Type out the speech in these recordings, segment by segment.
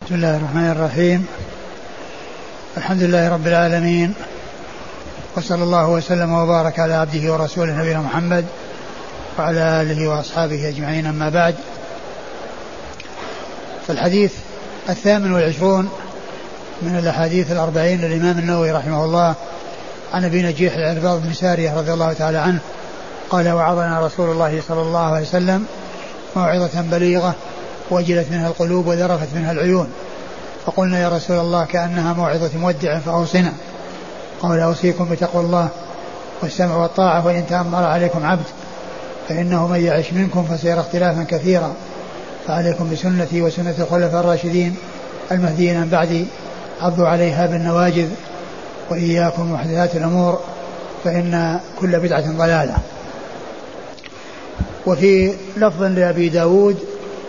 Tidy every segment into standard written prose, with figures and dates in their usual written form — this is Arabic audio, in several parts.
بسم الله الرحمن الرحيم. الحمد لله رب العالمين، وصلى الله وسلم وبارك على عبده ورسوله نبينا محمد وعلى آله وأصحابه أجمعين، أما بعد. فالحديث 28 من الأحاديث 40 للإمام النووي رحمه الله عن أبي نجيح العرباض بن سارية رضي الله تعالى عنه قال: وعظنا رسول الله صلى الله عليه وسلم موعظة بليغة وجلت منها القلوب وذرفت منها العيون، فقلنا: يا رسول الله كأنها موعظة مودع فأوصنا. قال: أوصيكم بتقوى الله والسمع والطاعة، وإن تأمر عليكم عبد، فإنه من يعش منكم فسيرى اختلافا كثيرا، فعليكم بسنتي وسنة الخلفاء الراشدين المهديين من بعدي، عضوا عليها بالنواجذ، وإياكم محدثات الأمور، فإن كل بدعة ضلالة. وفي لفظ لأبي داود: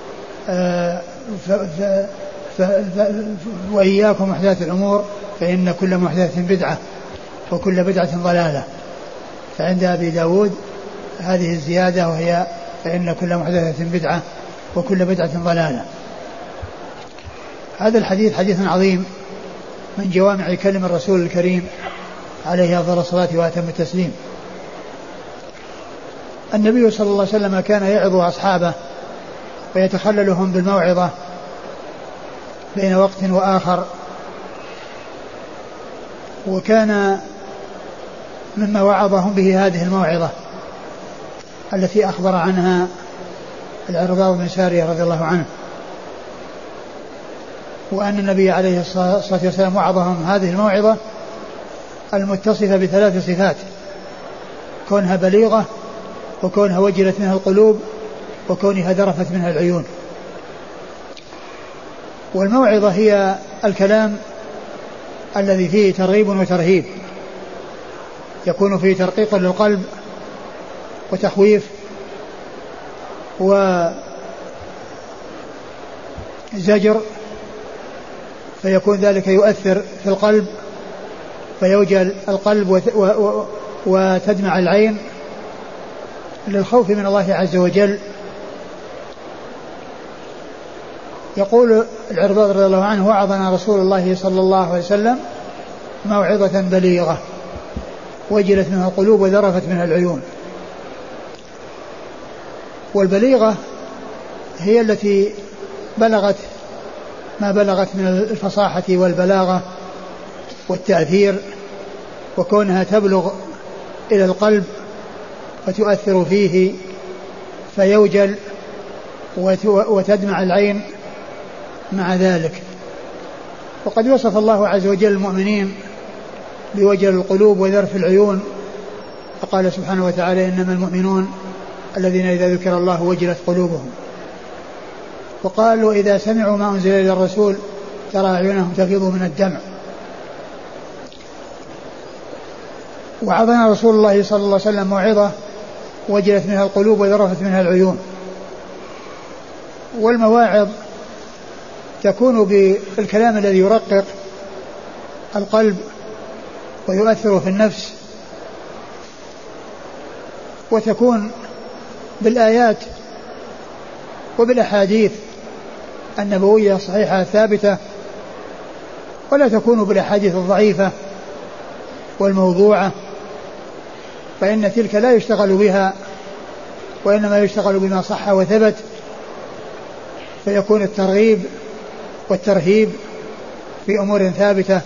وإياكم محدثات الأمور، فإن كل محدثة بدعة، وكل بدعة ضلالة. فعند أبي داود هذه الزيادة، وهي فإن كل محدثة بدعة وكل بدعة ضلالة. هذا الحديث حديث عظيم من جوامع كلم الرسول الكريم عليه أفضل الصلاة وأتم التسليم. النبي صلى الله عليه وسلم كان يعظ أصحابه ويتخللهم بالموعظة بين وقت وآخر، وكان مما وعظهم به هذه الموعظة التي أخبر عنها العرباض بن سارية رضي الله عنه، وأن النبي عليه الصلاة والسلام وعظهم هذه الموعظة المتصفة بثلاث صفات: كونها بليغة، وكونها وجلت منها القلوب، وكونها ذرفت منها العيون. والموعظة هي الكلام الذي فيه ترغيب وترهيب، يكون فيه ترقيق للقلب وتخويف وزجر، فيكون ذلك يؤثر في القلب، فيوجل القلب وتدمع العين للخوف من الله عز وجل. يقول العرباض رضي الله عنه: وعظنا رسول الله صلى الله عليه وسلم موعظة بليغة وجلت منها القلوب وذرفت منها العيون. والبليغة هي التي بلغت ما بلغت من الفصاحة والبلاغة والتأثير، وكونها تبلغ إلى القلب فتؤثر فيه فيوجل وتدمع العين مع ذلك. وقد وصف الله عز وجل المؤمنين بوجل القلوب وذرف العيون، فقال سبحانه وتعالى: إنما المؤمنون الذين إذا ذكر الله وجلت قلوبهم. وقال: وإذا سمعوا ما أنزل إلى الرسول ترى أعينهم تفيض من الدمع. وعظنا رسول الله صلى الله عليه وسلم موعظة وجلت منها القلوب وذرفت منها العيون. والمواعظ تكون بالكلام الذي يرقق القلب ويؤثر في النفس، وتكون بالآيات وبالأحاديث النبوية الصحيحة الثابتة، ولا تكون بالأحاديث الضعيفة والموضوعة، فإن تلك لا يشتغل بها، وإنما يشتغل بما صح وثبت، فيكون الترغيب والترهيب في أمور ثابتة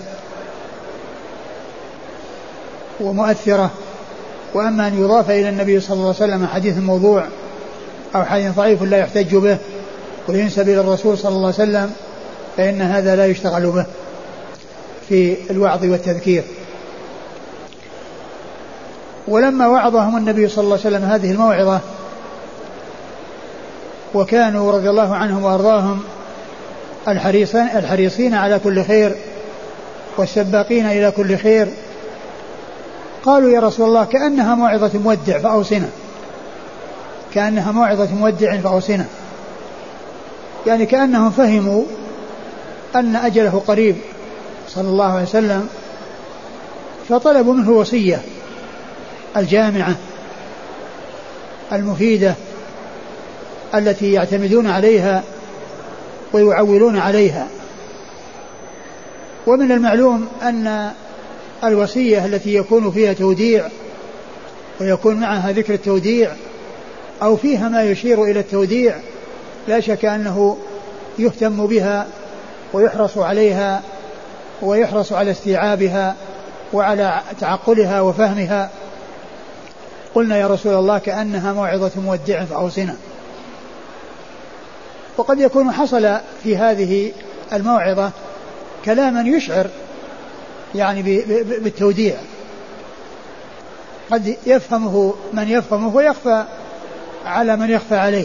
ومؤثرة. وأما أن يضاف إلى النبي صلى الله عليه وسلم حديث موضوع أو حديث ضعيف لا يحتج به وينسب إلى الرسول صلى الله عليه وسلم، فإن هذا لا يشتغل به في الوعظ والتذكير. ولما وعظهم النبي صلى الله عليه وسلم هذه الموعظة، وكانوا رضي الله عنهم وأرضاهم الحريصين على كل خير والسباقين إلى كل خير، قالوا: يا رسول الله كأنها موعظة مودع فأوصنا. كأنها موعظة مودع فأوصنا، يعني كأنهم فهموا أن أجله قريب صلى الله عليه وسلم، فطلبوا منه وصية الجامعة المفيدة التي يعتمدون عليها ويعولون عليها ومن المعلوم أن الوصية التي يكون فيها توديع ويكون معها ذكر التوديع أو فيها ما يشير إلى التوديع لا شك أنه يهتم بها ويحرص عليها ويحرص على استيعابها وعلى تعقلها وفهمها. قلنا يا رسول الله كأنها موعظة مودع فأوصنا. وقد يكون حصل في هذه الموعظة كلاما يشعر يعني بالتوديع، قد يفهمه من يفهمه ويخفى على من يخفى عليه،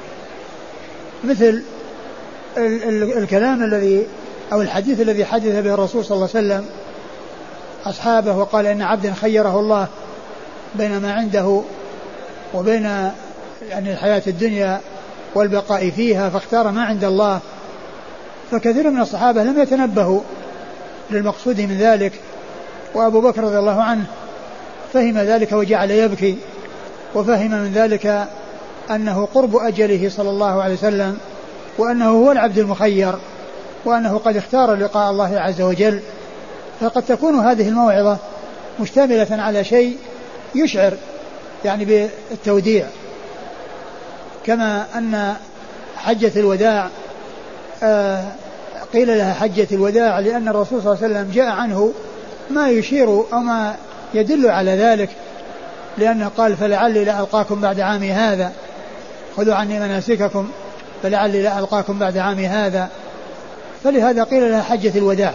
مثل الكلام الذي أو الحديث الذي حدث به الرسول صلى الله عليه وسلم أصحابه وقال إن عبدا خيره الله بين ما عنده وبين يعني الحياة الدنيا والبقاء فيها فاختار ما عند الله. فكثير من الصحابة لم يتنبهوا للمقصود من ذلك، وأبو بكر رضي الله عنه فهم ذلك وجعل يبكي، وفهم من ذلك أنه قرب أجله صلى الله عليه وسلم، وأنه هو العبد المخير، وأنه قد اختار لقاء الله عز وجل. فقد تكون هذه الموعظة مشتملة على شيء يشعر يعني بالتوديع، كما أن حجة الوداع قيل لها حجة الوداع لأن الرسول صلى الله عليه وسلم جاء عنه ما يشير أو ما يدل على ذلك، لأنه قال فلعلي لا ألقاكم بعد عامي هذا، خذوا عني مناسككم فلعلي لا ألقاكم بعد عامي هذا. فلهذا قيل لها حجة الوداع،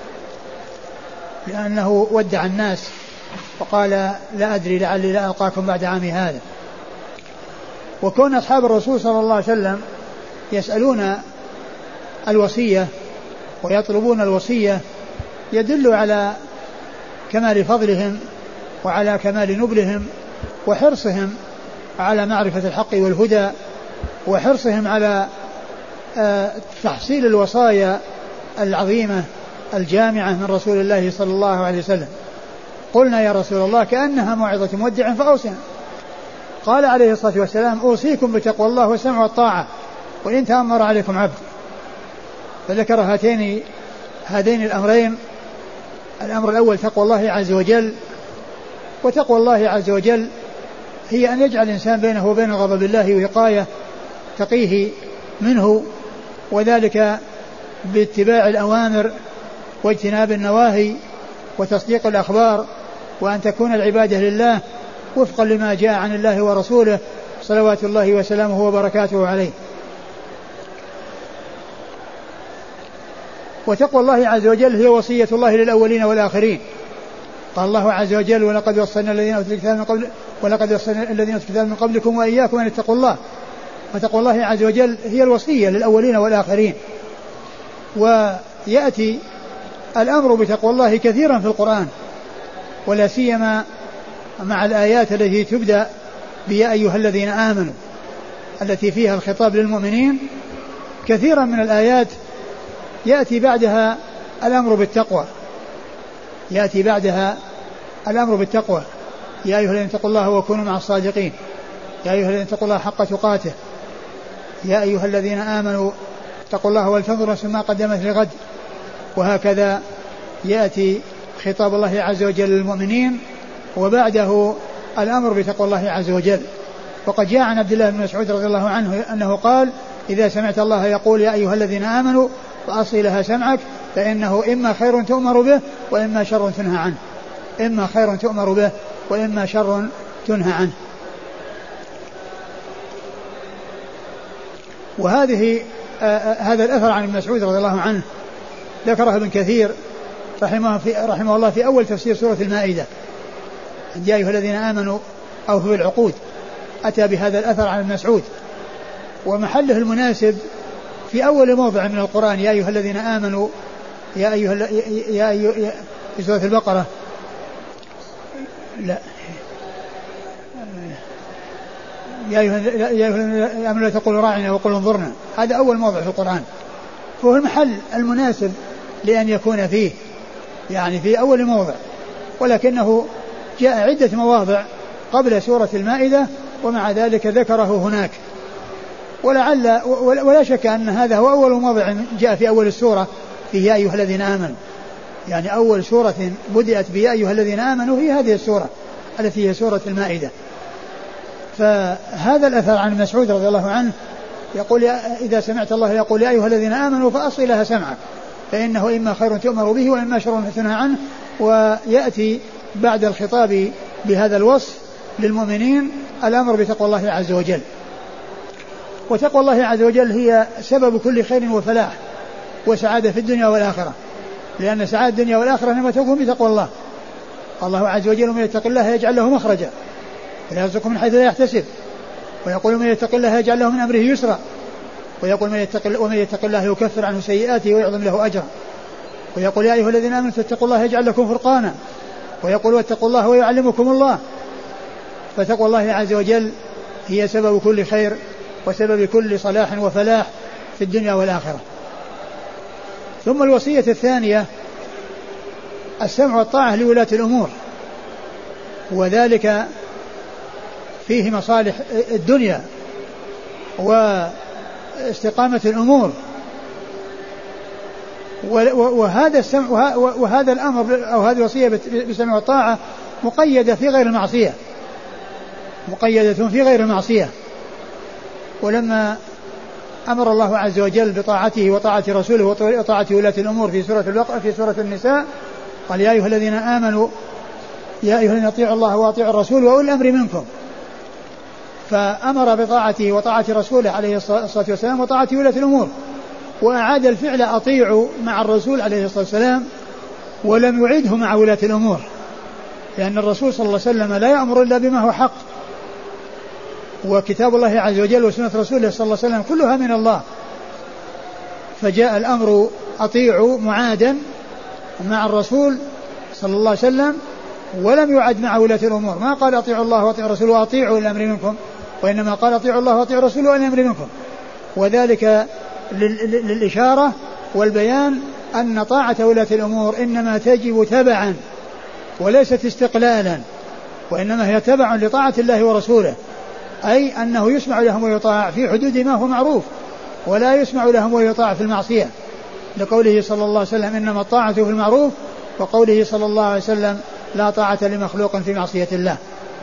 لأنه ودع الناس وقال لا أدري لعلي لا ألقاكم بعد عامي هذا. وكون أصحاب الرسول صلى الله عليه وسلم يسألون الوصية ويطلبون الوصية يدل على كمال فضلهم وعلى كمال نبلهم وحرصهم على معرفة الحق والهدى، وحرصهم على تحصيل الوصايا العظيمة الجامعة من رسول الله صلى الله عليه وسلم. قلنا يا رسول الله كأنها موعظة مودع فأوصنا. قال عليه الصلاة والسلام أوصيكم بتقوى الله والسمع والطاعة وإن تأمر عليكم عبد. فذكر هذين الأمرين. الأمر الأول تقوى الله عز وجل، وتقوى الله عز وجل هي أن يجعل الإنسان بينه وبين غضب الله وقاية تقيه منه، وذلك باتباع الأوامر واجتناب النواهي وتصديق الأخبار، وأن تكون العبادة لله وفقا لما جاء عن الله ورسوله صلوات الله وسلامه وبركاته عليه. وتقوى الله عز وجل هي وصية الله للأولين والآخرين. قال الله عز وجل ولقد وصينا الذين أوتوا الكتاب من قبلكم وإياكم أن اتقوا الله. فتقوى الله عز وجل هي الوصية للأولين والآخرين. ويأتي الأمر بتقوى الله كثيرا في القرآن، ولا سيما مع الآيات التي تبدأ بيا أيها الذين آمنوا التي فيها الخطاب للمؤمنين. كثيرا من الآيات يأتي بعدها الأمر بالتقوى، يأتي بعدها الأمر بالتقوى. يا أيها الذين اتقوا الله وكونوا مع الصادقين، يا أيها الذين اتقوا الله حق تقاته، يا أيها الذين آمنوا اتقوا الله ولتنظر نفس ما قدمت لغد. وهكذا يأتي خطاب الله عز وجل للمؤمنين وبعده الأمر بتقوى الله عز وجل. وقد جاء عن عبد الله بن مسعود رضي الله عنه أنه قال إذا سمعت الله يقول يا أيها الذين آمنوا فأصغِ لها سمعك فإنه إما خير تؤمر به وإما شر تنهى عنه، إما خير تؤمر به وإما شر تنهى عنه. وهذه هذا الأثر عن ابن مسعود رضي الله عنه ذكره ابن كثير رحمه الله في أول تفسير سورة المائدة، يا أيها الذين آمنوا أوفوا بالعقود، أتى بهذا الأثر عن ابن مسعود، ومحله المناسب في أول موضع من القرآن يا أيها الذين آمنوا في سورة البقرة لا يا أيها الذين آمنوا لا تقولوا راعنا وقولوا انظرنا، هذا أول موضع في القرآن، فهو المحل المناسب لأن يكون فيه يعني في أول موضع، ولكنه جاء عدة مواضع قبل سورة المائدة ومع ذلك ذكره هناك. ولا شك أن هذا هو أول موضع جاء في أول السورة في يا أيها الذين آمنوا، يعني أول سورة بدأت بيا أيها الذين آمنوا هي هذه السورة التي هي سورة المائدة. فهذا الأثر عن مسعود رضي الله عنه يقول إذا سمعت الله يقول يا أيها الذين آمنوا فأصغِ لها سمعك فإنه إما خير تؤمر به وإما شر تنهى عنه. ويأتي بعد الخطاب بهذا الوصف للمؤمنين الأمر بتقوى الله عز وجل. وتقوى الله عز وجل هي سبب كل خير وفلاح وسعادة في الدنيا والآخرة, لأن سعادة الدنيا والآخرة إنما تكون بتقوى الله. الله عز وجل من يتق الله يجعل له مخرجا ويرزقه من حيث لا يحتسب, ويقول من يتق الله يجعل له من أمره يسرا, ويقول ومن يتق الله يكفر عنه سيئاته ويعظم له أجرا, ويقول يا أيها الذين آمنوا اتقوا الله يجعل لكم فرقانا, ويقول واتقوا الله ويعلمكم الله. فتقوى الله عز وجل هي سبب كل خير وسبب كل صلاح وفلاح في الدنيا والآخرة. ثم الوصية الثانية السمع والطاعة لولاة الأمور, وذلك فيه مصالح الدنيا واستقامة الأمور, وهذا السمع وهذا الأمر أو هذه الوصية بالسمع والطاعة مقيدة في غير المعصية, مقيدة في غير المعصية. ولما أمر الله عز وجل بطاعته وطاعة رسوله وطاعة ولاة الأمور في سورة النساء قال يا أيها الذين آمنوا يا أيها الذين اطيعوا الله واطيعوا الرسول وأولي الأمر منكم, فأمر بطاعته وطاعة رسوله عليه الصلاة والسلام وطاعة ولاة الأمور, وأعاد الفعل أطيعوا مع الرسول عليه الصلاة والسلام ولم يعيده مع ولاة الأمور, لأن الرسول صلى الله عليه وسلم لا يأمر إلا بما هو حق, وكتاب الله عز وجل وسنة رسوله صلى الله عليه وسلم كلها من الله, فجاء الأمر أطيعوا معادا مع الرسول صلى الله عليه وسلم ولم يعد مع ولاة الأمور. ما قال أطيعوا الله وأطيعوا الرسول وأطيعوا الأمر منكم, وإنما قال أطيعوا الله وأطيعوا الرسول والأمر منكم, وذلك للإشارة والبيان أن طاعة ولاة الأمور إنما تجب تبعا وليست استقلالا, وإنما هي تبع لطاعة الله ورسوله, أي أنه يسمع لهم ويطاع في حدود ما هو معروف, ولا يسمع لهم ويطاع في المعصية, لقوله صلى الله عليه وسلم إنما الطاعة في المعروف, وقوله صلى الله عليه وسلم لا طاعة لمخلوق في معصية الله.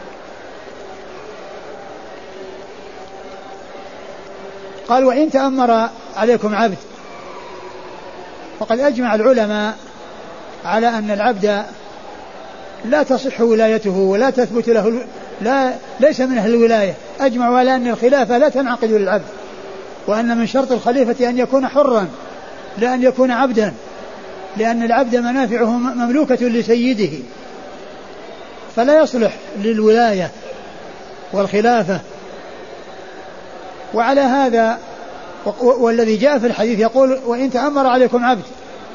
قال وإن تأمر عليكم عبد, وقد أجمع العلماء على أن العبد لا تصح ولايته ولا تثبت له ليس من أهل الولاية, أجمعوا على أن الخلافة لا تنعقد للعبد, وأن من شرط الخليفة أن يكون حرا لا أن يكون عبدا, لأن العبد منافعه مملوكة لسيده, فلا يصلح للولاية والخلافة. وعلى هذا والذي جاء في الحديث يقول وإن تأمر عليكم عبد,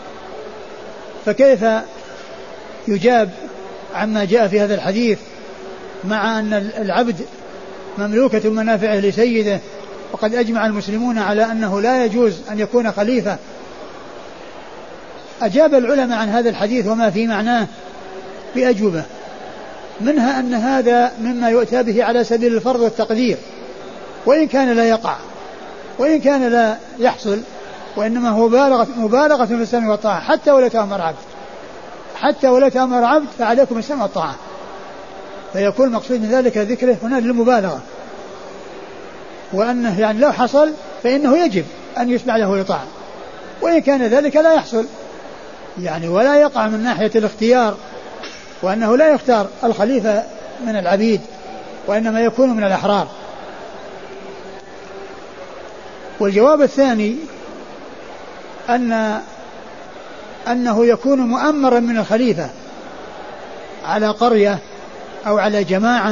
فكيف يجاب عما جاء في هذا الحديث مع أن العبد مملوكة منافعه لسيده, وقد أجمع المسلمون على أنه لا يجوز أن يكون خليفة. أجاب العلماء عن هذا الحديث وما في معناه بأجوبة, منها أن هذا مما يؤتى به على سبيل الفرض والتقدير, وإن كان لا يقع وإن كان لا يحصل, وإنما هو مبالغة في السمع والطاعة حتى ولا تأمر عبد, حتى ولا تأمر عبد فعليكم السمع والطاعة, فيكون مقصود من ذلك ذكره هنا للمبالغة, وأنه يعني لو حصل فإنه يجب أن يسمع له ويطاع, وإن كان ذلك لا يحصل يعني ولا يقع من ناحية الاختيار, وأنه لا يختار الخليفة من العبيد وإنما يكون من الأحرار. والجواب الثاني أنه يكون مؤمرا من الخليفة على قرية أو على جماعة.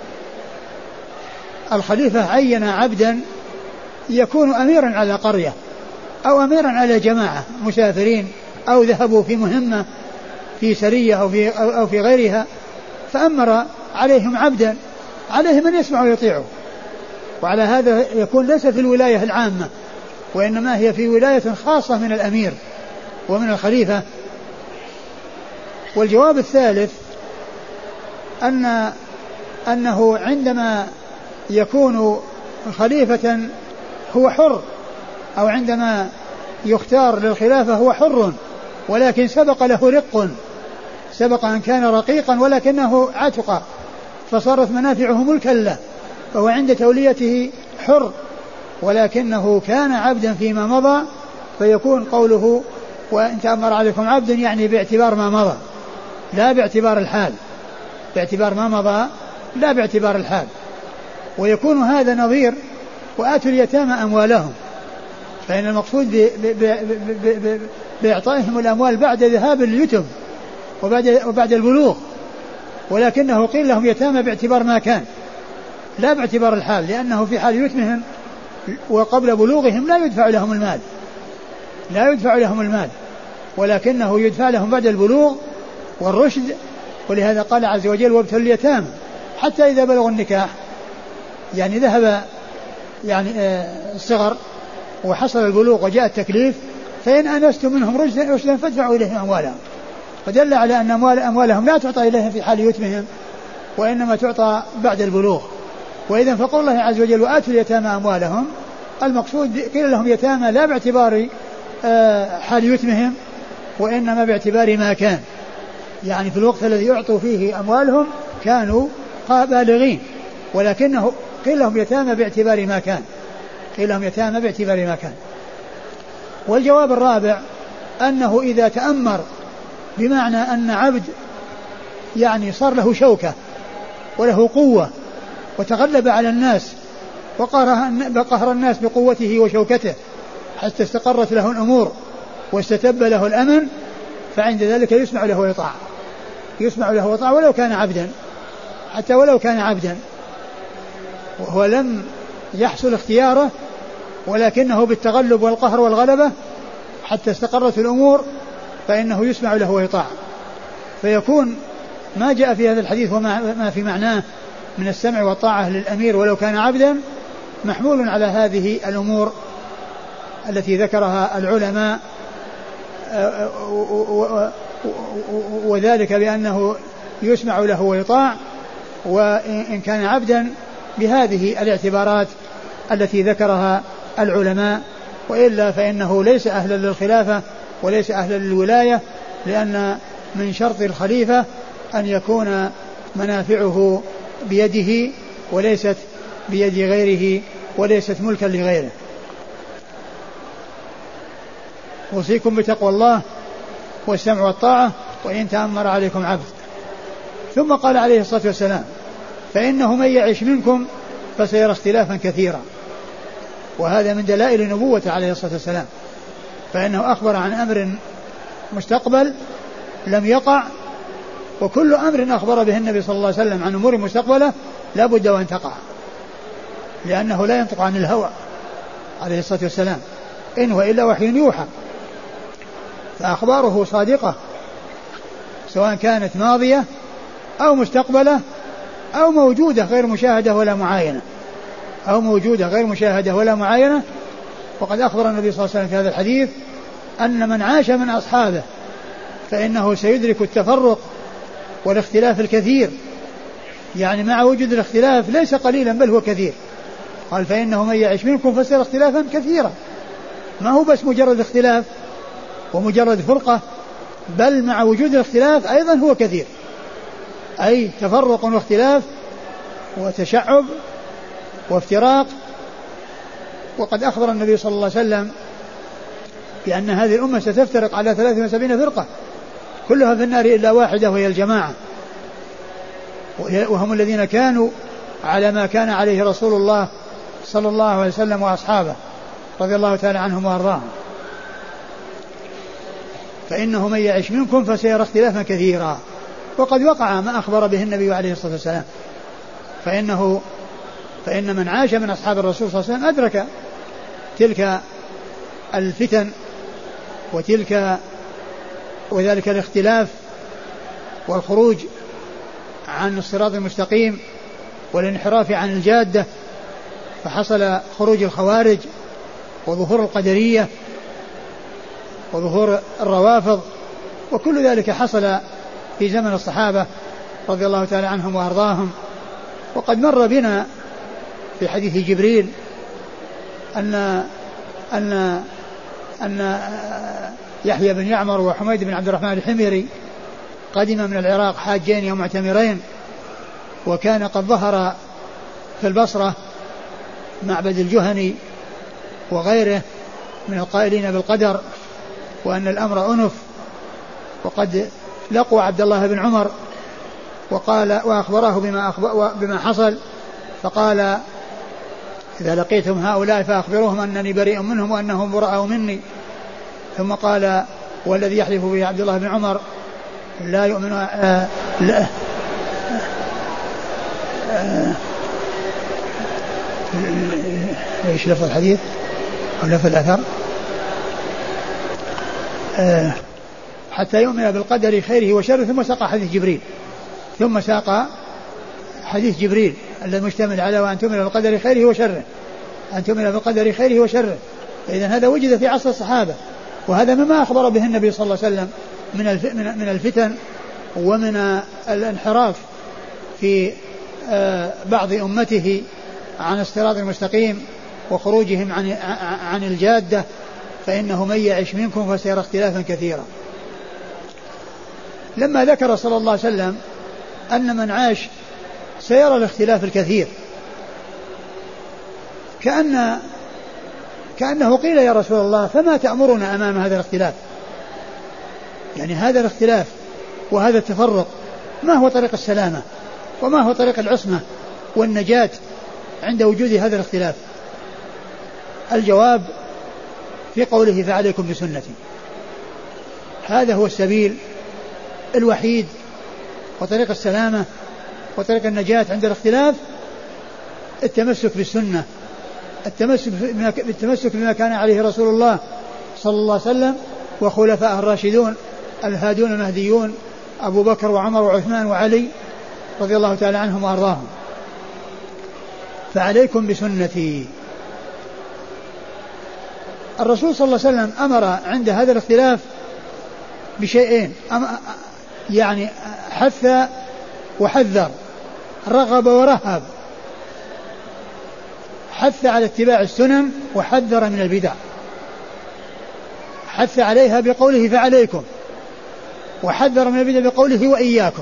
الخليفة عين عبدا يكون أميرا على قرية أو أميرا على جماعة مسافرين أو ذهبوا في مهمة في سرية أو في غيرها, فأمر عليهم عبدا عليه من يسمع ويطيعه, وعلى هذا يكون ليس في الولاية العامة, وإنما هي في ولاية خاصة من الأمير ومن الخليفة. والجواب الثالث أنه عندما يكون خليفة هو حر, أو عندما يختار للخلافة هو حر ولكن سبق له رق، سبق أن كان رقيقا ولكنه عتق فصارت منافعه ملكا له، فهو عند توليته حر، ولكنه كان عبدا فيما مضى، فيكون قوله وإن تأمر عليكم عبد يعني باعتبار ما مضى لا باعتبار الحال، باعتبار ما مضى لا باعتبار الحال. ويكون هذا نظير وآتوا اليتامى أموالهم، فإن المقصود بإعطائهم الأموال بعد ذهاب اليتم وبعد البلوغ، ولكنه قيل لهم يتامى باعتبار ما كان لا باعتبار الحال، لأنه في حال يتمهم وقبل بلوغهم لا يدفع لهم المال، لا يدفع لهم المال، ولكنه يدفع لهم بعد البلوغ والرشد. ولهذا قال عز وجل وابتلوا اليتامى حتى إذا بلغوا النكاح، يعني ذهب يعني الصغر وحصل البلوغ وجاء التكليف، فإن أنستم منهم رشدا فادفعوا إليهم أموالهم، فدل على أن أموالهم لا تعطى إليهم في حال يتمهم وإنما تعطى بعد البلوغ. وإذا فقول الله عز وجل وآتوا اليتامى أموالهم، المقصود قيل لهم يتامى لا باعتبار حال يتمهم وإنما باعتبار ما كان، يعني في الوقت الذي يعطوا فيه أموالهم كانوا بالغين، ولكنه قيل لهم يتامى باعتبار ما كان، قيل لهم يتامى باعتبار ما كان. والجواب الرابع أنه إذا تأمر بمعنى أن عبد يعني صار له شوكة وله قوة وتغلب على الناس وقهر الناس بقوته وشوكته حتى استقرت له الأمور واستتب له الأمن، فعند ذلك يسمع له ويطاع، يسمع له ويطاع ولو كان عبدا، حتى ولو كان عبدا وهو لم يحصل اختياره، ولكنه بالتغلب والقهر والغلبة حتى استقرت الأمور فإنه يسمع له ويطاع. فيكون ما جاء في هذا الحديث وما في معناه من السمع والطاعة للأمير ولو كان عبدا محمول على هذه الأمور التي ذكرها العلماء، وذلك بأنه يسمع له ويطاع، وإن كان عبدا بهذه الاعتبارات التي ذكرها العلماء، وإلا فإنه ليس أهلا للخلافة وليس أهلا للولاية، لأن من شرط الخليفة أن يكون منافعه بيده وليست بيد غيره وليست ملكا لغيره. أوصيكم بتقوى الله والسمع والطاعة وإن تأمر عليكم عبد. ثم قال عليه الصلاة والسلام فإنه من يعش منكم فسيرى اختلافا كثيرا، وهذا من دلائل نبوته عليه الصلاة والسلام، فإنه أخبر عن أمر مستقبل لم يقع، وكل أمر أخبر به النبي صلى الله عليه وسلم عن أمور مستقبلة لا بد وأن تقع، لأنه لا ينطق عن الهوى عليه الصلاة والسلام، إن هو إلا وحي يوحى، فأخباره صادقة سواء كانت ماضية أو مستقبلة أو موجودة غير مشاهدة ولا معاينة، أو موجودة غير مشاهدة ولا معاينة. وقد أخبر النبي صلى الله عليه وسلم في هذا الحديث أن من عاش من أصحابه فإنه سيدرك التفرق والاختلاف الكثير، يعني مع وجود الاختلاف ليس قليلا بل هو كثير. قال فإنه من يعيش منكم فسيرى اختلافا كثيرا، ما هو بس مجرد اختلاف ومجرد فرقة، بل مع وجود الاختلاف أيضا هو كثير، أي تفرق واختلاف وتشعب وافتراق. وقد أخبر النبي صلى الله عليه وسلم بأن هذه الأمة ستفترق على 73 فرقة كلها في النار إلا واحدة وهي الجماعة، وهم الذين كانوا على ما كان عليه رسول الله صلى الله عليه وسلم وأصحابه رضي الله تعالى عنهم وأرضاهم. فإنه من يعش منكم فسيرى اختلافا كثيرا، وقد وقع ما أخبر به النبي عليه الصلاة والسلام، فإن من عاش من أصحاب الرسول صلى الله عليه وسلم أدرك تلك الفتن وذلك الاختلاف والخروج عن الصراط المستقيم والانحراف عن الجادة، فحصل خروج الخوارج وظهور القدرية وظهور الروافض، وكل ذلك حصل في زمن الصحابة رضي الله تعالى عنهم وأرضاهم. وقد مر بنا في حديث جبريل أن يحيى بن يعمر وحميد بن عبد الرحمن الحميري قدم من العراق حاجين ومعتمرين، وكان قد ظهر في البصرة معبد الجهني وغيره من القائلين بالقدر وأن الأمر أنف، وقد لقوا عبد الله بن عمر وأخبراه بما حصل، فقال إذا لقيتم هؤلاء فأخبروهم أنني بريء منهم وأنهم براء مني. ثم قال والذي يحلف به عبد الله بن عمر لا يؤمن ايش لفظ الحديث او لفظ الاثر حتى يؤمن بالقدر خيره وشره. ثم ساق حديث جبريل الذي مشتمل على وأن تؤمن بالقدر خيره وشره، أن تؤمن بالقدر خيره وشره. فإذا هذا وجد في عصر الصحابة، وهذا مما أخبر به النبي صلى الله عليه وسلم من الفتن ومن الانحراف في بعض أمته عن الصراط المستقيم وخروجهم عن الجادة، فإنه من يعش منكم فسيرى اختلافا كثيرا. لما ذكر صلى الله عليه وسلم أن من عاش سيرى الاختلاف الكثير، كأنه قيل يا رسول الله فما تأمرنا أمام هذا الاختلاف؟ يعني هذا الاختلاف وهذا التفرق ما هو طريق السلامة وما هو طريق العصمة والنجاة عند وجود هذا الاختلاف؟ الجواب في قوله فعليكم بسنتي، هذا هو السبيل الوحيد وطريق السلامة وطريق النجاة عند الاختلاف، التمسك بالسنة، التمسك بما كان عليه رسول الله صلى الله عليه وسلم وخلفاء الراشدون الهادون المهديون أبو بكر وعمر وعثمان وعلي رضي الله تعالى عنهم وأرضاهم. فعليكم بسنتي. الرسول صلى الله عليه وسلم أمر عند هذا الاختلاف بشيئين، يعني حث وحذر، رغب ورهب. حث على اتباع السنن وحذر من البدع، حث عليها بقوله فعليكم، وحذر من البدع بقوله وإياكم.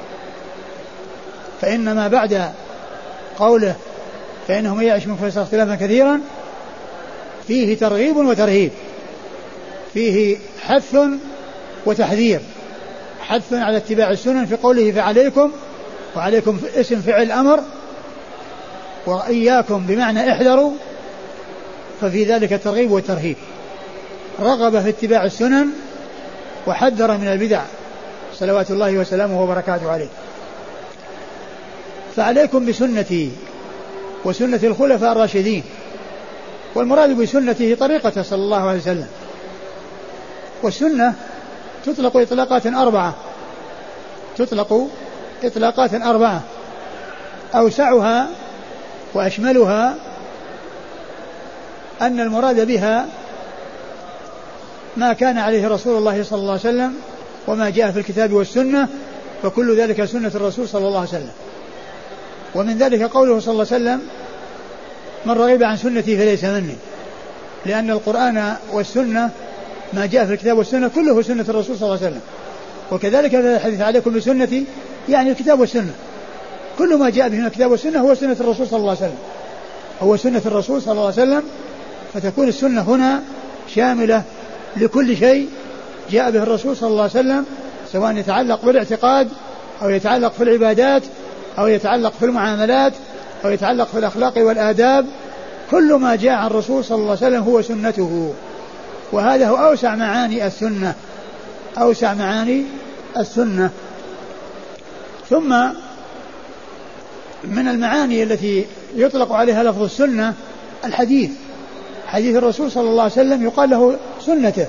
فإنما بعد قوله فإنه من يعش منكم فسيرى اختلافا كثيرا فيه ترغيب وترهيب، فيه حث وتحذير. حث على اتباع السنن في قوله فعليكم، وعليكم اسم فعل أمر، وإياكم بمعنى احذروا، ففي ذلك الترغيب والترهيب. رغب في اتباع السنن وحذر من البدع صلوات الله وسلامه وبركاته عليه. فعليكم بسنتي وسنة الخلفاء الراشدين، والمراد بسنته طريقته صلى الله عليه وسلم. والسنة تطلق إطلاقات أربعة، أوسعها وأشملها أن المراد بها ما كان عليه رسول الله صلى الله عليه وسلم وما جاء في الكتاب والسنة، فكل ذلك سنة الرسول صلى الله عليه وسلم. ومن ذلك قوله صلى الله عليه وسلم من رغب عن سنتي فليس مني، لأن القرآن والسنة ما جاء في الكتاب والسنة كله سنة الرسول صلى الله عليه وسلم. وكذلك في الحديث عليكم بسنتي يعني الكتاب والسنة، كل ما جاء به من الكتاب والسنة هو سنة الرسول صلى الله عليه وسلم، هو سنة الرسول صلى الله عليه وسلم. فتكون السنة هنا شاملة لكل شيء جاء به الرسول صلى الله عليه وسلم، سواء يتعلق بالاعتقاد أو يتعلق في العبادات أو يتعلق في المعاملات أو يتعلق في الأخلاق والآداب. كل ما جاء عن الرسول صلى الله عليه وسلم هو سنته، وهذا هو أوسع معاني السنة. ثم من المعاني التي يطلق عليها لفظ السنة الحديث، حديث الرسول صلى الله عليه وسلم يقال له سنته.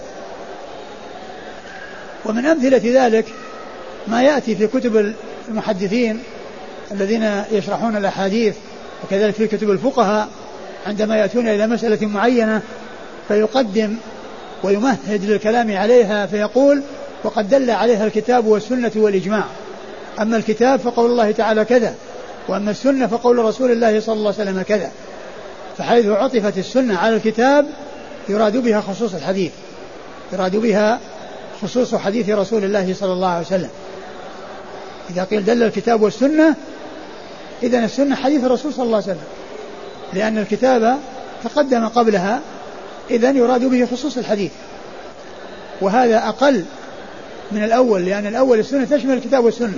ومن أمثلة ذلك ما يأتي في كتب المحدثين الذين يشرحون الأحاديث، وكذلك في كتب الفقهاء عندما يأتون إلى مسألة معينة فيقدم ويمهد للكلام عليها فيقول وقد دل عليها الكتاب والسنة والإجماع. أما الكتاب فقول الله تعالى كذا، وأما السنة فقول رسول الله صلى الله عليه وسلم كذا. فحيث عطفت السنة على الكتاب يراد بها خصوص الحديث، يراد بها خصوص حديث رسول الله صلى الله عليه وسلم. إذا قيل دل الكتاب والسنة إذن السنة حديث الرسول صلى الله عليه وسلم، لأن الكتاب تقدم قبلها، إذن يراد به خصوص الحديث، وهذا أقل من الأول، لأن الأول السنة تشمل الكتاب والسنة.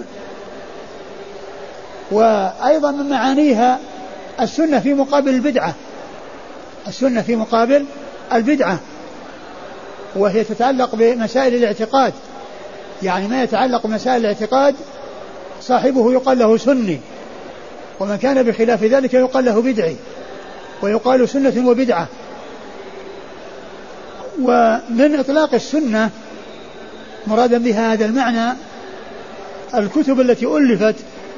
وأيضا من معانيها السنة في مقابل البدعة، السنة في مقابل البدعة، وهي تتعلق بمسائل الاعتقاد، يعني ما يتعلق بمسائل الاعتقاد صاحبه يقال له سني، ومن كان بخلاف ذلك يقال له بدعي، ويقال سنة وبدعة. ومن إطلاق السنة مرادا بها هذا المعنى الكتب التي ألفت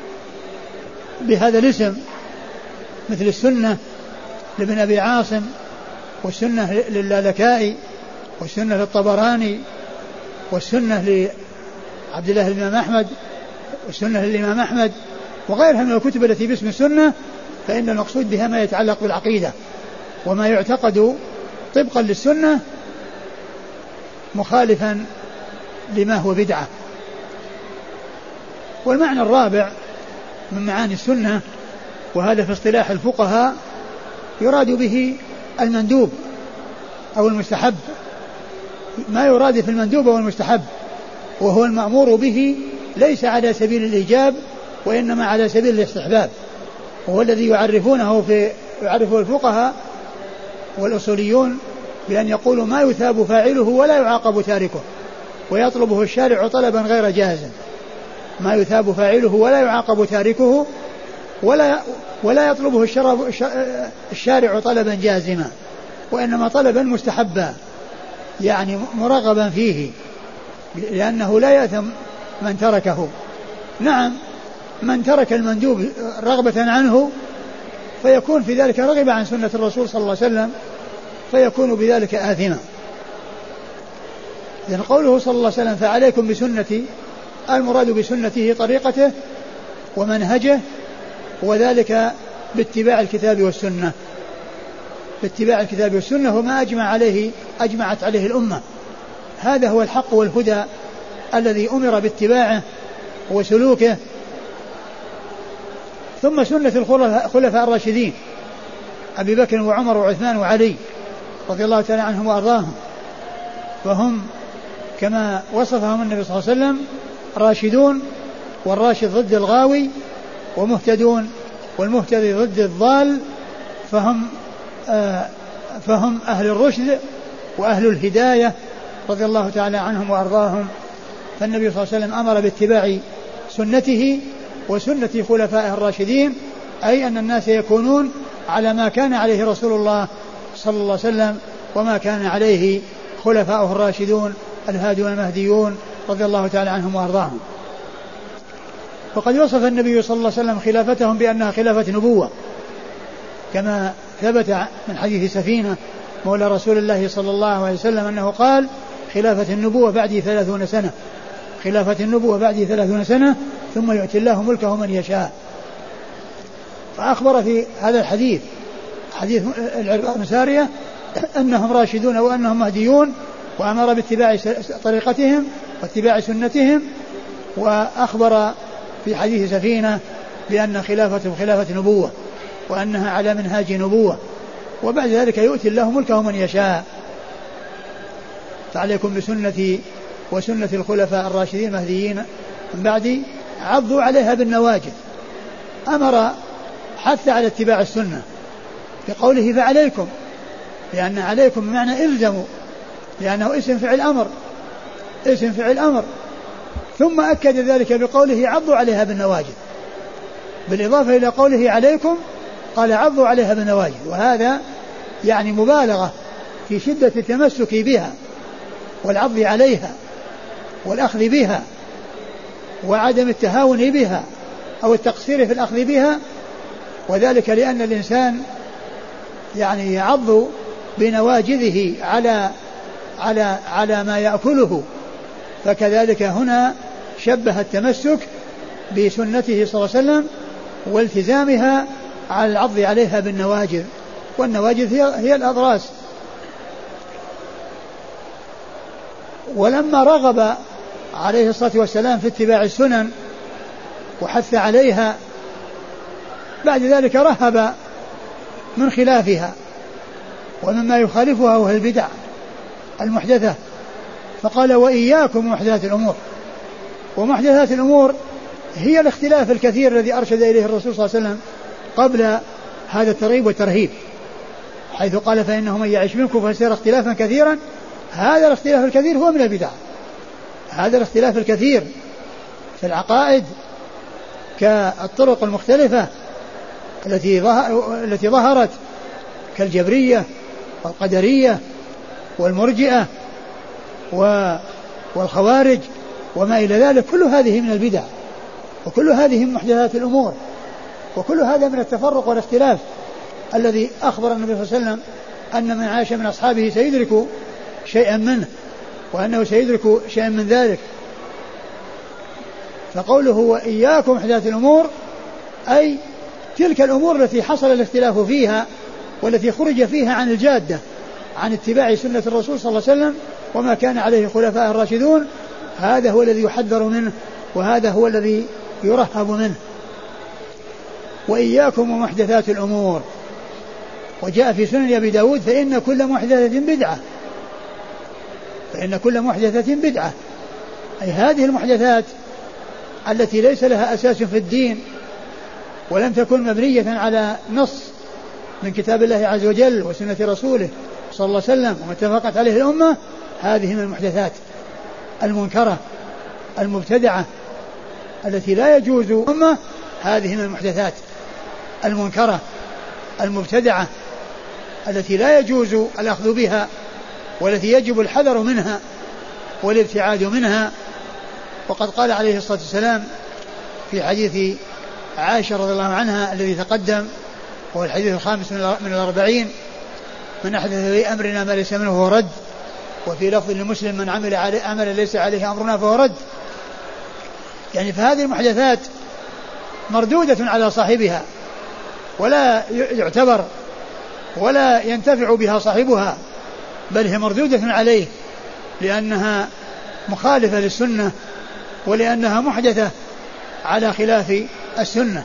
بهذا الاسم، مثل السنة لابن أبي عاصم، والسنة للالكائي، والسنة للطبراني، والسنة لعبد الله الإمام أحمد، والسنة للإمام أحمد، وغيرها من الكتب التي باسم السنة. فإن المقصود بها ما يتعلق بالعقيدة وما يعتقد طبقا للسنة مخالفا لما هو بدعة. والمعنى الرابع من معاني السنة، وهذا في اصطلاح الفقهاء، يراد به المندوب أو المستحب، ما يراد في المندوب أو المستحب، وهو المأمور به ليس على سبيل الإيجاب وإنما على سبيل الاستحباب، وهو الذي يعرفه الفقهاء والأصوليون بأن يقولوا ما يثاب فاعله ولا يعاقب تاركه، ويطلبه الشارع طلبا غير جاز. ما يثاب فاعله ولا يعاقب تاركه ولا يطلبه الشارع طلبا جازما، وإنما طلبا مستحبا، يعني مرغبا فيه، لأنه لا يأثم من تركه. نعم، من ترك المندوب رغبة عنه فيكون في ذلك رغب عن سنة الرسول صلى الله عليه وسلم، فيكون بذلك آثما. لأن قوله صلى الله عليه وسلم فعليكم بسنتي، المراد بسنته طريقته ومنهجه، وذلك باتباع الكتاب والسنة، باتباع الكتاب والسنة وما أجمعت عليه الأمة. هذا هو الحق والهدى الذي أمر باتباعه وسلوكه. ثم سنة الخلفاء الراشدين أبي بكر وعمر وعثمان وعلي رضي الله تعالى عنهم وأرضاهم، فهم كما وصفهم النبي صلى الله عليه وسلم راشدون، والراشد ضد الغاوي، ومهتدون، والمهتدي ضد الضال، فهم أهل الرشد وأهل الهداية رضي الله تعالى عنهم وأرضاهم. فالنبي صلى الله عليه وسلم أمر باتباع سنته وسنة خلفائه الراشدين، أي أن الناس يكونون على ما كان عليه رسول الله صلى الله عليه وسلم وما كان عليه خلفائه الراشدون الهادون المهديون رضي الله تعالى عنهم وأرضاهم. وقد وصف النبي صلى الله عليه وسلم خلافتهم بأنها خلافة نبوة، كما ثبت من حديث سفينة مولى رسول الله صلى الله عليه وسلم أنه قال خلافة النبوة بعد 30 سنة، خلافة النبوة بعد 30 سنة ثم يؤتي الله ملكه من يشاء. فأخبر في هذا الحديث، حديث العرباض بن سارية، أنهم راشدون وأنهم مهديون، وأمر باتباع طريقتهم واتباع سنتهم. وأخبر في حديث سفينة بأن خلافتهم خلافة نبوة وأنها على منهاج نبوة، وبعد ذلك يؤتي الله ملكه من يشاء. فعليكم بسنتي وسنة الخلفاء الراشدين المهديين من بعدي عضوا عليها بالنواجذ. أمر حث على اتباع السنة بقوله فعليكم، لأن عليكم بمعنى الزموا، لأنه اسم فعل أمر، اسم فعل أمر. ثم أكد ذلك بقوله عضوا عليها بالنواجذ، بالإضافة إلى قوله عليكم قال عضوا عليها بالنواجذ، وهذا يعني مبالغة في شدة التمسك بها والعض عليها والأخذ بها وعدم التهاون بها أو التقصير في الأخذ بها. وذلك لأن الإنسان يعني يعض بنواجذه على ما يأكله، فكذلك هنا شبه التمسك بسنته صلى الله عليه وسلم والتزامها على العض عليها بالنواجذ، والنواجذ هي الأضراس. ولما رغب عليه الصلاة والسلام في اتباع السنن وحث عليها بعد ذلك رهب من خلافها ومما يخالفها وهي البدع المحدثة، فقال وإياكم محدثات الأمور. ومحدثات الأمور هي الاختلاف الكثير الذي أرشد إليه الرسول صلى الله عليه وسلم قبل هذا الترغيب والترهيب، حيث قال فإنه من يعيش منكم فسيرى اختلافا كثيرا. هذا الاختلاف الكثير هو من البدع، هذا الاختلاف الكثير في العقائد كالطرق المختلفة التي ظهرت كالجبرية والقدرية والمرجئة والخوارج وما إلى ذلك، كل هذه من البدع وكل هذه من محدثات الأمور، وكل هذا من التفرق والاختلاف الذي أخبر النبي صلى الله عليه وسلم أن من عاش من أصحابه سيدرك شيئا منه وأنه سيدرك شيئا من ذلك. فقوله وإياكم محدثات الأمور أي تلك الأمور التي حصل الاختلاف فيها والتي خرج فيها عن الجادة، عن اتباع سنة الرسول صلى الله عليه وسلم وما كان عليه خلفاء الراشدون. هذا هو الذي يحذر منه وهذا هو الذي يرهب منه. وإياكم ومحدثات الأمور. وجاء في سنن أبي داود فإن كل محدثة بدعة، فإن كل محدثة بدعة، أي هذه المحدثات التي ليس لها أساس في الدين ولم تكن مبنية على نص من كتاب الله عز وجل وسنة رسوله صلى الله عليه وسلم وما اتفقت عليه الأمة، هذه من المحدثات المنكرة المبتدعة التي لا يجوز أمة. هذه من المحدثات المنكرة المبتدعة التي لا يجوز الأخذ بها والتي يجب الحذر منها والابتعاد منها. وقد قال عليه الصلاة والسلام في حديث عائشة رضي الله عنها الذي تقدم وهو الحديث الخامس من 40: من أحدث في أمرنا ما ليس منه فهو رد. وفي لفظ لمسلم: من عمل ليس عليه أمرنا فهو رد. يعني فهذه المحدثات مردودة على صاحبها ولا يعتبر ولا ينتفع بها صاحبها، بل هي مردودة عليه لأنها مخالفة للسنة ولأنها محدثة على خلاف السنة.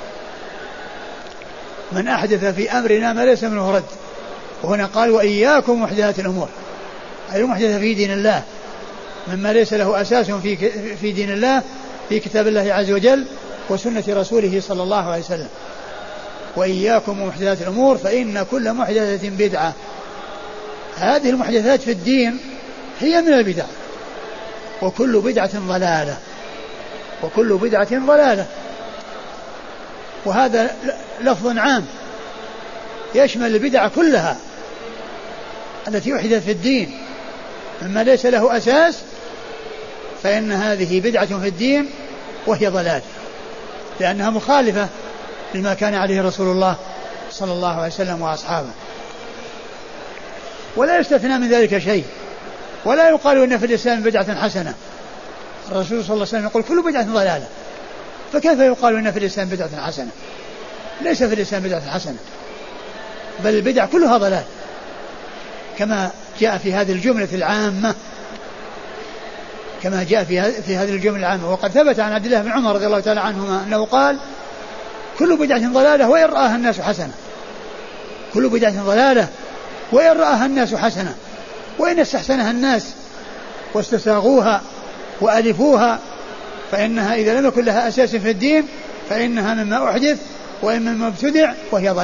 من أحدث في أمرنا ما ليس منه رد. وهنا قال وإياكم محدثات الأمور، أي المحدثة في دين الله مما ليس له أساس في دين الله في كتاب الله عز وجل وسنة رسوله صلى الله عليه وسلم. وإياكم ومحدثات الأمور فإن كل محدثة بدعة. هذه المحدثات في الدين هي من البدع، وكل بدعة ضلالة، وكل بدعة ضلالة. وهذا لفظ عام يشمل البدع كلها التي أحدثت في الدين مما ليس له أساس، فإن هذه بدعة في الدين وهي ضلال، لأنها مخالفة لما كان عليه رسول الله صلى الله عليه وسلم وأصحابه. ولا يستثنى من ذلك شيء، ولا يقال إن في الإسلام بدعة حسنة. الرسول صلى الله عليه وسلم يقول كل بدعة ضلالة، فكيف يقال إن في الإسلام بدعة حسنة؟ ليس في الإسلام بدعة حسنة، بل البدع كلها ضلال كما جاء في هذه الجملة العامة، كما جاء في هذه الجملة العامة. وقد ثبت عن عبد الله بن عمر رضي الله تعالى عنهما أنه قال كل بدعة ضلالة وإن رآها الناس حسنة. كل بدعة ضلالة وإن رآها الناس حسنة، وإن استحسنها الناس واستساغوها وألفوها، فإنها إذا لم يكن لها أساس في الدين فإنها مما أحدث وإما ابتدع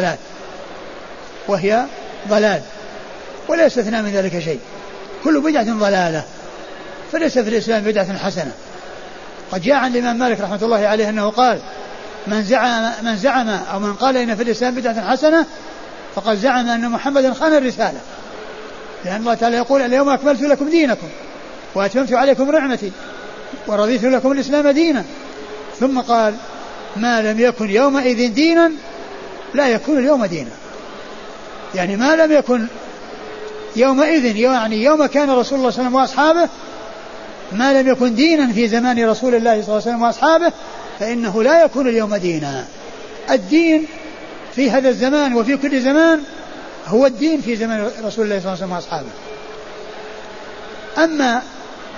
وهي ضلال ولا يستثنى من ذلك شيء. كل بدعة ضلالة، فليس في الإسلام بدعة حسنة. قد جاء عن الإمام مالك رحمة الله عليه أنه قال من زعم أو من قال إن في الإسلام بدعة حسنة فقد زعم أن محمدا خان الرسالة، لأن الله تعالى يقول اليوم أكملت لكم دينكم وأتممت عليكم نعمتي ورضيت لكم الإسلام دينا. ثم قال ما لم يكن يومئذ دينا لا يكون اليوم دينا. يعني ما لم يكن يومئذ، يعني يوم كان رسول الله صلى الله عليه وسلم وأصحابه، ما لم يكن دينا في زمان رسول الله صلى الله عليه وسلم وأصحابه فإنه لا يكون اليوم دينا. الدين في هذا الزمان وفي كل زمان هو الدين في زمان رسول الله صلى الله عليه وسلم وأصحابه. أما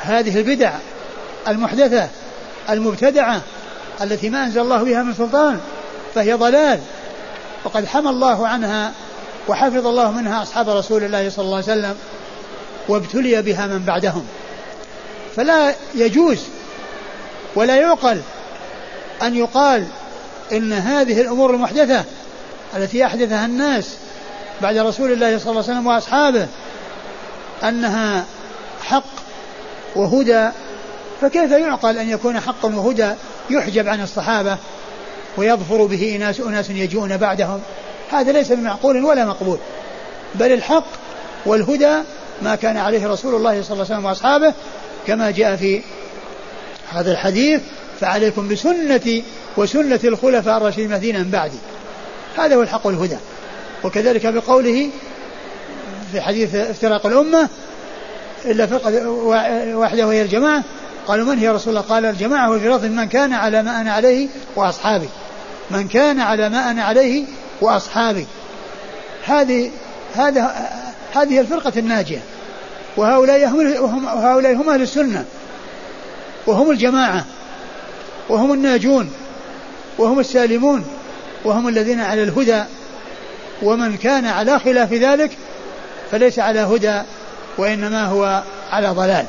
هذه البدع المحدثة المبتدعة التي ما أنزل الله بها من سلطان فهي ضلال، وقد حمى الله عنها وحفظ الله منها أصحاب رسول الله صلى الله عليه وسلم وابتلي بها من بعدهم. فلا يجوز ولا يعقل أن يقال إن هذه الأمور المحدثة التي أحدثها الناس بعد رسول الله صلى الله عليه وسلم وأصحابه أنها حق وهدى، فكيف يعقل أن يكون حق وهدى يحجب عن الصحابة ويظفر به أناس يجيئون بعدهم؟ هذا ليس بمعقول ولا مقبول، بل الحق والهدى ما كان عليه رسول الله صلى الله عليه وسلم وأصحابه كما جاء في هذا الحديث: فعليكم بسنتي وسنة الخلفاء الراشدين المهديين من بعدي. هذا هو الحق والهدى. وكذلك بقوله في حديث افتراق الأمة إلا فرقة واحدة وهي الجماعة، قالوا من هي رسول الله؟ قال الجماعة والفريضة من كان على ما أنا عليه وأصحابي، من كان على ما أنا عليه وأصحابي. هذه الفرقة الناجية، وهؤلاء هم أهل السنة، وهم الجماعة، وهم الناجون، وهم السالمون، وهم الذين على الهدى. ومن كان على خلاف ذلك فليس على هدى وإنما هو على ضلال.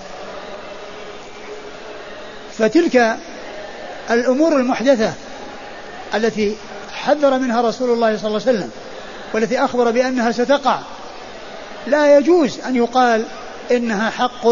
فتلك الأمور المحدثة التي حذر منها رسول الله صلى الله عليه وسلم والتي أخبر بأنها ستقع لا يجوز أن يقال إنها حق،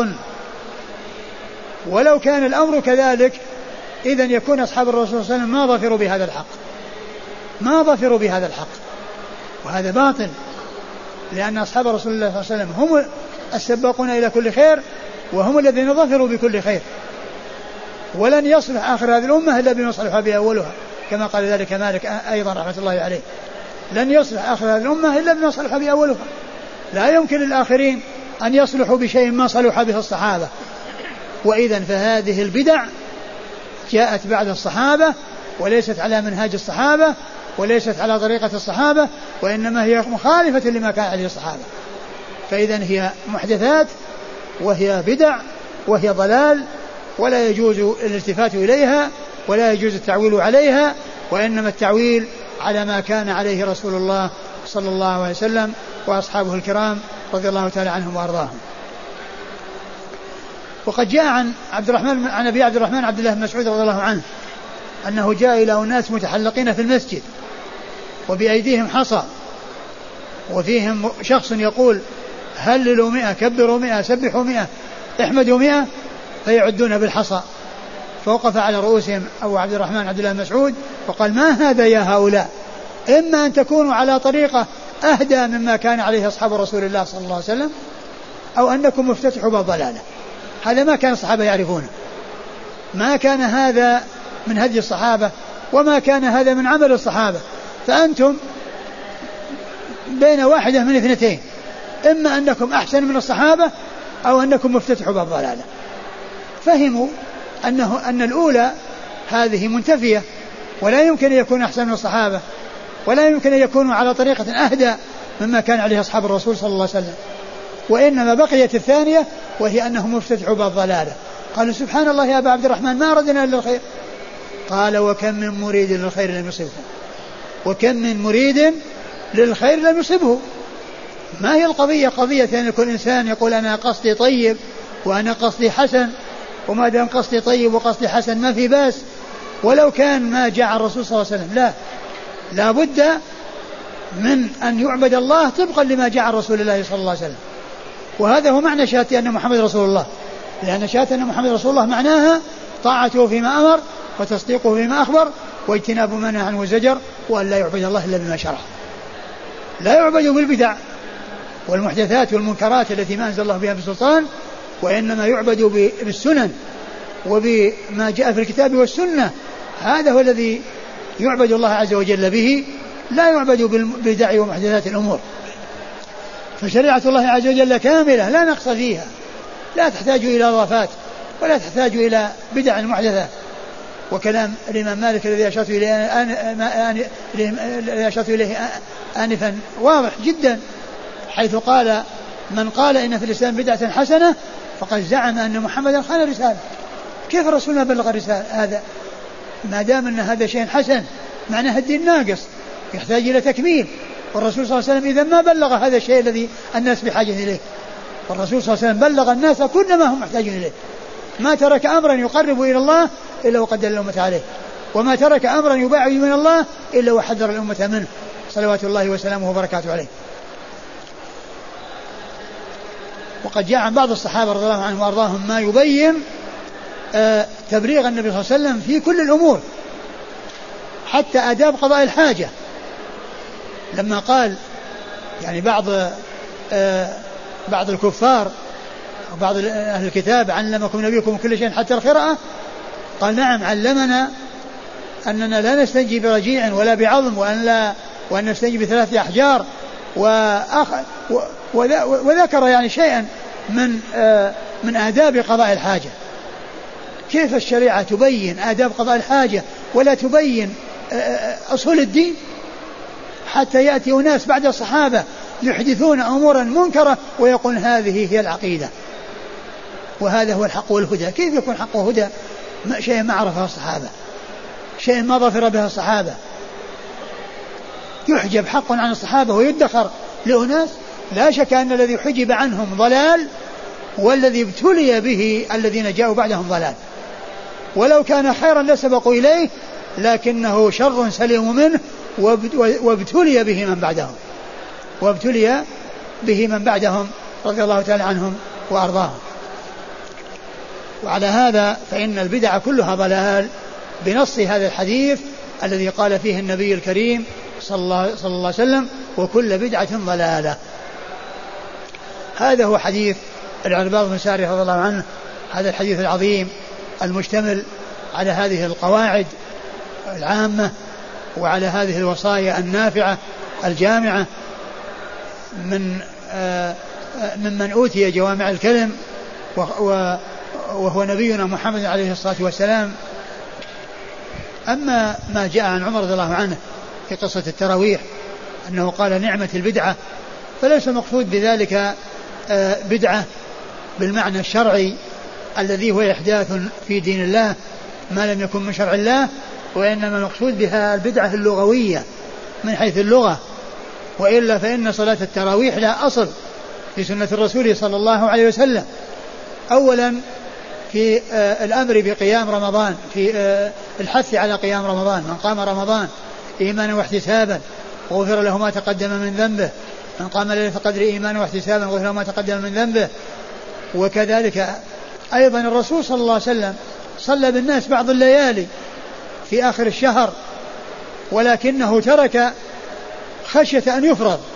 ولو كان الأمر كذلك إذن يكون أصحاب الرسول صلى الله عليه وسلم ما ظفروا بهذا الحق، ما ظفروا بهذا الحق، وهذا باطل، لأن أصحاب رسول الله صلى الله عليه وسلم هم السباقون إلى كل خير، وهم الذين ظفروا بكل خير. ولن يصلح آخر هذه الأمة إلا بما صلح بها أولها، كما قال ذلك مالك أيضا رحمة الله عليه: لن يصلح آخر هذه الأمة إلا بما صلح بها أولها. لا يمكن للآخرين أن يصلحوا بشيء ما صلح به الصحابة. وإذن فهذه البدع جاءت بعد الصحابة وليست على منهاج الصحابة وليست على طريقة الصحابة، وإنما هي مخالفة لما كان عليه الصحابة. فإذن هي محدثات وهي بدع وهي ضلال، ولا يجوز الالتفات إليها ولا يجوز التعويل عليها، وإنما التعويل على ما كان عليه رسول الله صلى الله عليه وسلم وأصحابه الكرام رضي الله تعالى عنهم وأرضاهم. وقد جاء عن أبي عبد الرحمن عبد الله بن مسعود رضي الله عنه أنه جاء إلى أناس متحلقين في المسجد وبأيديهم حصى، وفيهم شخص يقول: هللوا 100، كبروا 100، سبحوا 100، احمدوا 100، فيعدون بالحصى. فوقف على رؤوسهم أبو عبد الرحمن عبد الله بن مسعود وقال: ما هذا يا هؤلاء؟ إما أن تكونوا على طريقة أهدى مما كان عليه أصحاب رسول الله صلى الله عليه وسلم، أو أنكم مفتتحوا باب ضلالة. هذا ما كان الصحابة يعرفونه، ما كان هذا من هدي الصحابة، وما كان هذا من عمل الصحابة. فأنتم بين واحدة من اثنتين: إما أنكم أحسن من الصحابة أو أنكم مفتتحوا باب ضلالة. فهموا أن الأولى هذه منتفية، ولا يمكن أن يكون أحسن من الصحابة، ولا يمكن أن يكونوا على طريقة أهدى مما كان عليه أصحاب الرسول صلى الله عليه وسلم، وإنما بقيت الثانية وهي أنهم مفتتحوا باب ضلالة. قالوا: سبحان الله يا أبا عبد الرحمن، ما أردنا إلا الخير. قال: وكم من مريد للخير لم يصبه، وكم من مريد للخير لم يصبه. ما هي القضية؟ قضية أن يكون إنسان يقول: أنا قصدي طيب وأنا قصدي حسن، وما دام قصدي طيب وقصدي حسن ما في باس، ولو كان ما جاء عن الرسول صلى الله عليه وسلم. لا بد من أن يعبد الله طبقا لما جاء عن رسول الله صلى الله عليه وسلم. وهذا هو معنى شهادة أن محمد رسول الله، لأن شهادة أن محمد رسول الله معناها طاعته فيما أمر وتصديقه فيما أخبر واجتناب ما نهى عنه وزجر، وأن لا يعبد الله إلا بما شرع. لا يعبد بالبدع والمحدثات والمنكرات التي ما أنزل الله بها بسلطان، وإنما يعبد بالسنن وبما جاء في الكتاب والسنة. هذا هو الذي يعبد الله عز وجل به، لا يعبد بالبدع ومحدثات الأمور. فشريعة الله عز وجل كاملة لا نقص فيها، لا تحتاج إلى إضافات ولا تحتاج إلى بدع محدثة. وكلام الإمام مالك الذي أشرت إليه آنفا واضح جدا، حيث قال: من قال إن في الإسلام بدعة حسنة فقد زعم أن محمدا خان الرسالة. كيف الرسول ما بلغ الرسالة؟ هذا ما دام أن هذا شيء حسن معناه الدين ناقص يحتاج إلى تكميل، والرسول صلى الله عليه وسلم إذا ما بلغ هذا الشيء الذي الناس بحاجة إليه. والرسول صلى الله عليه وسلم بلغ الناس كل ما هم محتاجين إليه، ما ترك أمرا يقرب إلى الله إلا وقد دل الأمة عليه، وما ترك أمرا يباعد من الله إلا وحذر الأمة منه صلوات الله وسلامه وبركاته عليه. وقد جاء عن بعض الصحابة رضي الله عنهم وأرضاهم ما يبين تبليغ النبي صلى الله عليه وسلم في كل الأمور حتى آداب قضاء الحاجة، لما قال يعني بعض الكفار وبعض أهل الكتاب علمكم نبيكم كل شيء حتى القراءة، قال نعم علمنا أننا لا نستنجي برجيع ولا بعظم وأن نستنجي ب3 أحجار وذكر يعني شيئا من آداب قضاء الحاجة. كيف الشريعة تبين آداب قضاء الحاجة ولا تبين أصول الدين؟ حتى يأتي أناس بعد الصحابة يحدثون أمورا منكرة ويقول هذه هي العقيدة وهذا هو الحق والهدى. كيف يكون حق وهدى شيء ما عرفه الصحابة، شيء ما ظفر به الصحابة؟ يحجب حق عن الصحابة ويدخر لأناس؟ لا شك أن الذي حجب عنهم ضلال والذي ابتلي به الذين جاءوا بعدهم ضلال، ولو كان خيرا لسبقوا إليه لكنه شر سليم منه وابتلي به من بعدهم رضي الله تعالى عنهم وأرضاهم. وعلى هذا فإن البدع كلها ضلال بنص هذا الحديث الذي قال فيه النبي الكريم صلى الله عليه وسلم وكل بدعة ضلالة. هذا هو حديث العرباض بن سارية رضي الله عنه، هذا الحديث العظيم المشتمل على هذه القواعد العامة وعلى هذه الوصايا النافعة الجامعة ممن أوتي جوامع الكلم وهو نبينا محمد عليه الصلاة والسلام. أما ما جاء عن عمر رضي الله عنه في قصة التراويح أنه قال نعمة البدعة، فليس المقصود بذلك بدعة بالمعنى الشرعي الذي هو إحداث في دين الله ما لم يكن من شرع الله، وإنما المقصود بها البدعة اللغوية من حيث اللغة، وإلا فإن صلاة التراويح لا أصل في سنة الرسول صلى الله عليه وسلم. أولا في الأمر بقيام رمضان، في الحث على قيام رمضان، من قام رمضان إيمانا واحتسابا غفر له ما تقدم من ذنبه، من قام ليلة القدر إيمانا واحتسابا غفر له ما تقدم من ذنبه. وكذلك أيضا الرسول صلى الله عليه وسلم صلى بالناس بعض الليالي في آخر الشهر، ولكنه ترك خشية أن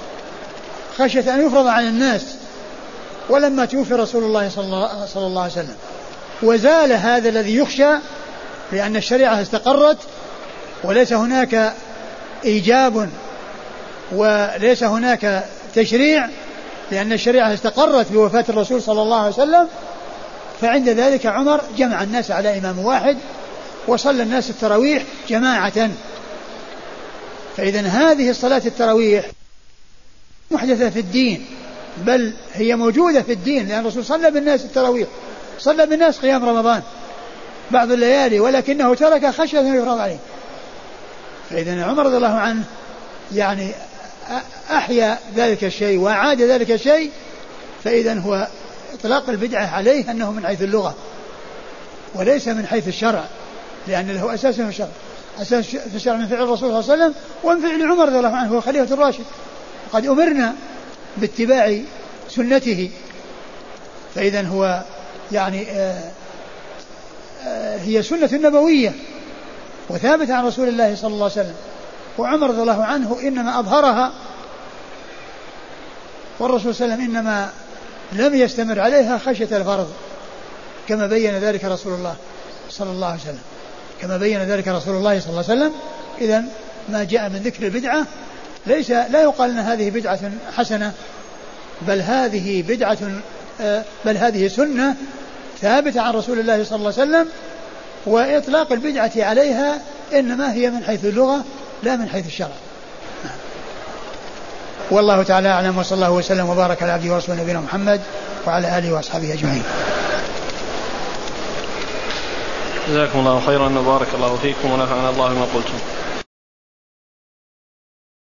يفرض عن الناس، ولما توفي رسول الله صلى الله عليه وسلم وزال هذا الذي يخشى، لأن الشريعة استقرت وليس هناك إيجاب وليس هناك تشريع، لأن الشريعة استقرت بوفاة الرسول صلى الله عليه وسلم. فعند ذلك عمر جمع الناس على إمام واحد وصلى الناس التراويح جماعة. فإذا هذه الصلاة التراويح محدثة في الدين، بل هي موجودة في الدين، لأن الرسول صلى بالناس التراويح، صلى بالناس قيام رمضان بعض الليالي، ولكنه ترك خشية أن يفرض عليه. فإذا عمر رضي الله عنه يعني أحيا ذلك الشيء وأعاد ذلك الشيء. فإذا هو إطلاق البدعة عليه أنه من حيث اللغة وليس من حيث الشرع، لأن له أساس في الشرع، أساس في الشرع من فعل الرسول صلى الله عليه وسلم ومن فعل عمر رضي الله عنه هو خليفة الراشد، قد أمرنا باتباع سنته. فإذا هو يعني هي سنة نبوية وثابتة عن رسول الله صلى الله عليه وسلم، وعمر رضي الله عنه إنما أظهرها، والرسول صلى الله عليه وسلم إنما لم يستمر عليها خشية الفرض، كما بين ذلك رسول الله صلى الله عليه وسلم، كما بين ذلك رسول الله صلى الله عليه وسلم. إذن ما جاء من ذكر البدعة لا يقال أن هذه بدعة حسنة، بل هذه بدعة، بل هذه سنة ثابتة عن رسول الله صلى الله عليه وسلم، وإطلاق البدعة عليها إنما هي من حيث اللغة لا من حيث الشرع. والله تعالى أعلم، وصلى الله وسلم وبارك على عبده ورسوله نبينا محمد وعلى آله وأصحابه أجمعين. جزاكم الله خيرا وبارك الله فيكم ونفعنا الله ما قلتم.